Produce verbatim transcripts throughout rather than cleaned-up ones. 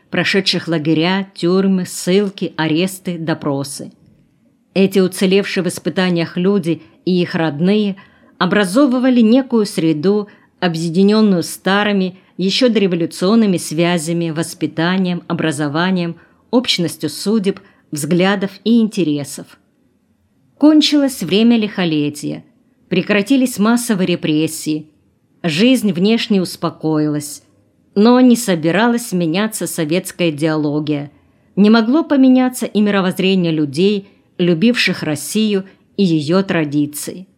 прошедших лагеря, тюрьмы, ссылки, аресты, допросы. Эти уцелевшие в испытаниях люди и их родные образовывали некую среду, объединенную старыми, еще дореволюционными связями, воспитанием, образованием, общностью судеб, взглядов и интересов. Кончилось время лихолетия, прекратились массовые репрессии, жизнь внешне успокоилась, но не собиралась меняться советская идеология, не могло поменяться и мировоззрение людей, любивших Россию и ее традиции.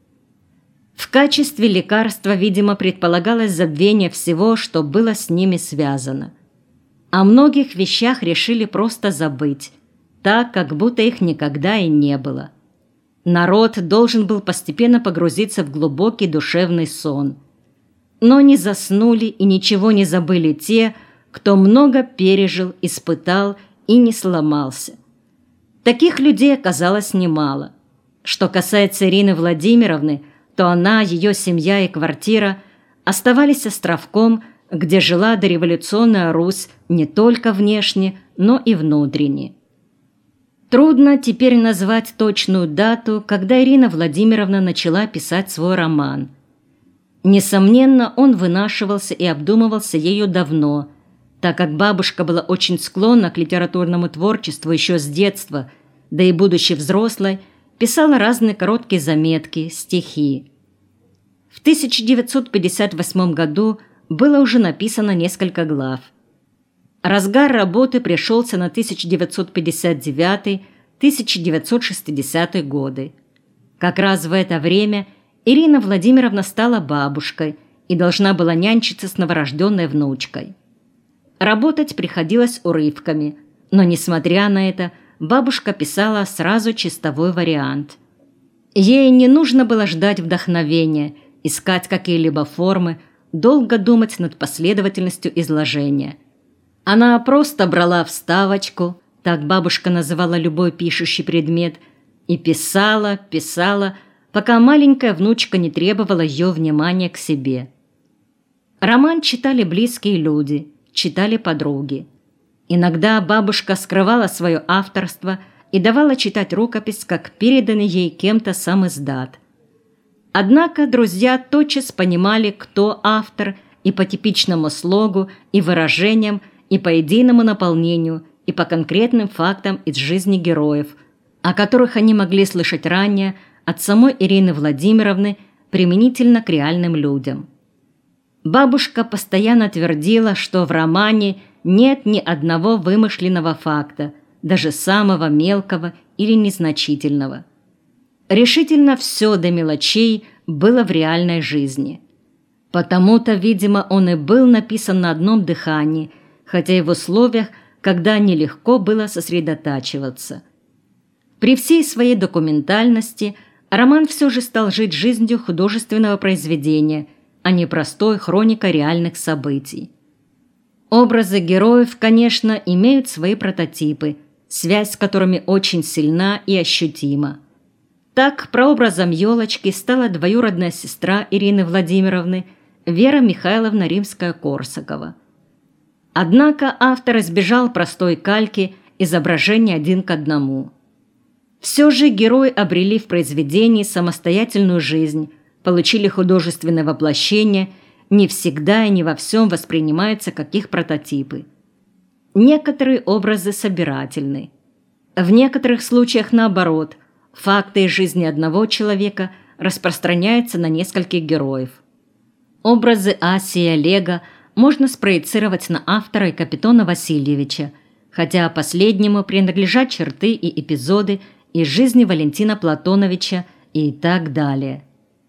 В качестве лекарства, видимо, предполагалось забвение всего, что было с ними связано. О многих вещах решили просто забыть, так, как будто их никогда и не было. Народ должен был постепенно погрузиться в глубокий душевный сон. Но не заснули и ничего не забыли те, кто много пережил, испытал и не сломался. Таких людей оказалось немало. Что касается Ирины Владимировны, то она, ее семья и квартира оставались островком, где жила дореволюционная Русь не только внешне, но и внутренне. Трудно теперь назвать точную дату, когда Ирина Владимировна начала писать свой роман. Несомненно, он вынашивался и обдумывался ею давно, так как бабушка была очень склонна к литературному творчеству еще с детства, да и будучи взрослой, писала разные короткие заметки, стихи. В тысяча девятьсот пятьдесят восьмом году было уже написано несколько глав. Разгар работы пришелся на тысяча девятьсот пятьдесят девятый — тысяча девятьсот шестидесятый годы. Как раз в это время Ирина Владимировна стала бабушкой и должна была нянчиться с новорожденной внучкой. Работать приходилось урывками, но, несмотря на это, бабушка писала сразу чистовой вариант. Ей не нужно было ждать вдохновения, искать какие-либо формы, долго думать над последовательностью изложения. Она просто брала вставочку, так бабушка называла любой пишущий предмет, и писала, писала, пока маленькая внучка не требовала ее внимания к себе. Роман читали близкие люди, читали подруги. Иногда бабушка скрывала свое авторство и давала читать рукопись, как переданный ей кем-то сам издат. Однако друзья тотчас понимали, кто автор, и по типичному слогу, и выражениям, и по идейному наполнению, и по конкретным фактам из жизни героев, о которых они могли слышать ранее от самой Ирины Владимировны применительно к реальным людям. Бабушка постоянно твердила, что в романе нет ни одного вымышленного факта, даже самого мелкого или незначительного. Решительно все до мелочей было в реальной жизни. Потому-то, видимо, он и был написан на одном дыхании, хотя и в условиях, когда нелегко было сосредотачиваться. При всей своей документальности роман все же стал жить жизнью художественного произведения, а не простой хроникой реальных событий. Образы героев, конечно, имеют свои прототипы, связь с которыми очень сильна и ощутима. Так, прообразом елочки стала двоюродная сестра Ирины Владимировны Вера Михайловна Римская-Корсакова. Однако автор избежал простой кальки изображения один к одному. Все же герои обрели в произведении самостоятельную жизнь, получили художественное воплощение, не всегда и не во всем воспринимаются как их прототипы. Некоторые образы собирательны. В некоторых случаях наоборот, факты из жизни одного человека распространяются на нескольких героев. Образы Аси и Олега можно спроецировать на автора и Капитона Васильевича, хотя последнему принадлежат черты и эпизоды из жизни Валентина Платоновича и так далее.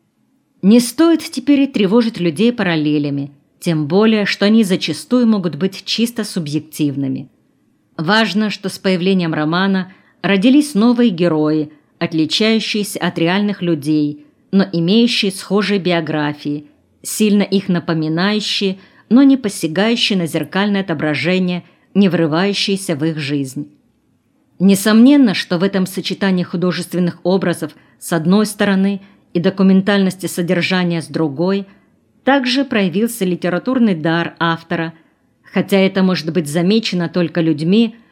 Не стоит теперь и тревожить людей параллелями, тем более, что они зачастую могут быть чисто субъективными. Важно, что с появлением романа родились новые герои, отличающиеся от реальных людей, но имеющие схожие биографии, сильно их напоминающие, но не посягающие на зеркальное отображение, не врывающиеся в их жизнь. Несомненно, что в этом сочетании художественных образов с одной стороны и документальности содержания с другой также проявился литературный дар автора, хотя это может быть замечено только людьми,